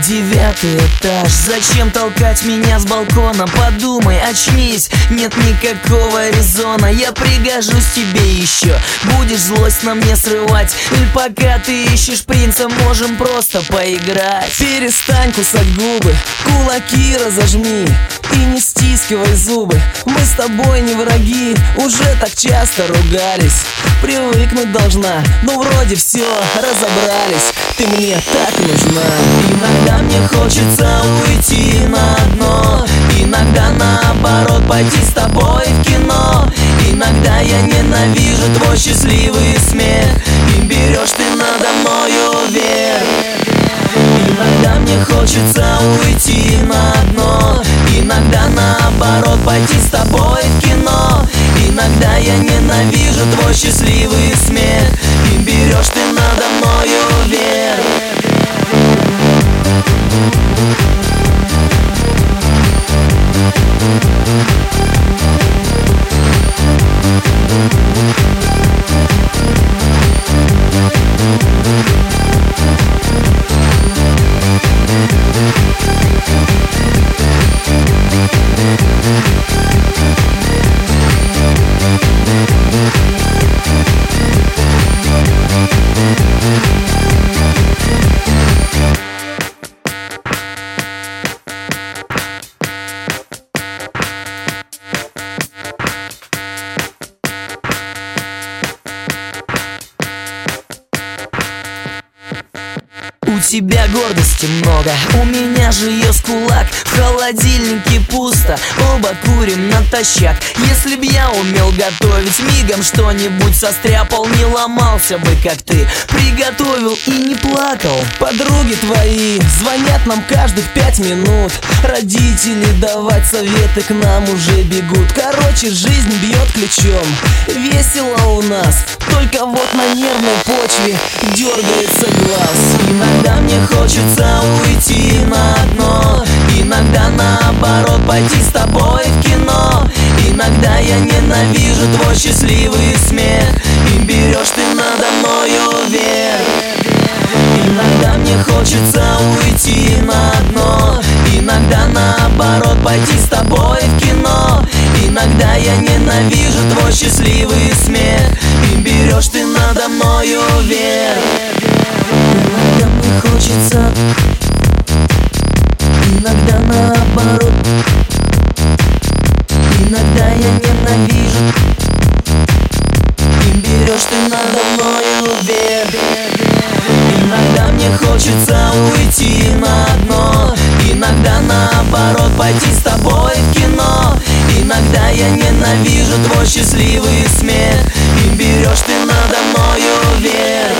9-й этаж. Зачем толкать меня с балкона? Подумай, очнись, нет никакого резона. Я пригожусь тебе еще. Будешь злость на мне срывать, или пока ты ищешь принца, можем просто поиграть. Перестань кусать губы, кулаки разожми и не стискивай зубы. Мы с тобой не враги, уже так часто ругались. Привыкнуть должна, но вроде все разобрались. Ты мне так нужна. Иногда мне хочется уйти на дно, иногда наоборот пойти с тобой в кино. Иногда я ненавижу твой счастливый смех, и берешь ты надо мною верх. Иногда мне хочется уйти на дно, иногда наоборот пойти с тобой в кино. Иногда я ненавижу твой счастливый смех, и берешь ты надо мною верх. У тебя гордости много, у меня же ее с кулак. В холодильнике пусто, оба курим натощак. Если б я умел готовить, мигом что-нибудь состряпал. Не ломался бы, как ты, приготовил и не плакал. Подруги твои звонят нам каждых 5 минут. Родители давать советы к нам уже бегут. Короче, жизнь бьет ключом, весело у нас. Только вот на нервной почве дергается глаз. Иногда мне хочется уйти на дно, иногда наоборот пойти с тобой в кино. Иногда я ненавижу твой счастливый смех, и берешь ты надо мною верх. Иногда мне хочется уйти на дно, иногда наоборот пойти с тобой в кино. Иногда я ненавижу твой счастливый смех, и берешь ты надо мною верх. Иногда мне хочется, иногда наоборот. Иногда я ненавижу, и берешь ты надо мною верх. Иногда мне хочется уйти на дно, иногда наоборот пойти с тобой в кино. Иногда я ненавижу твой счастливый смех, и берешь ты надо мною верх.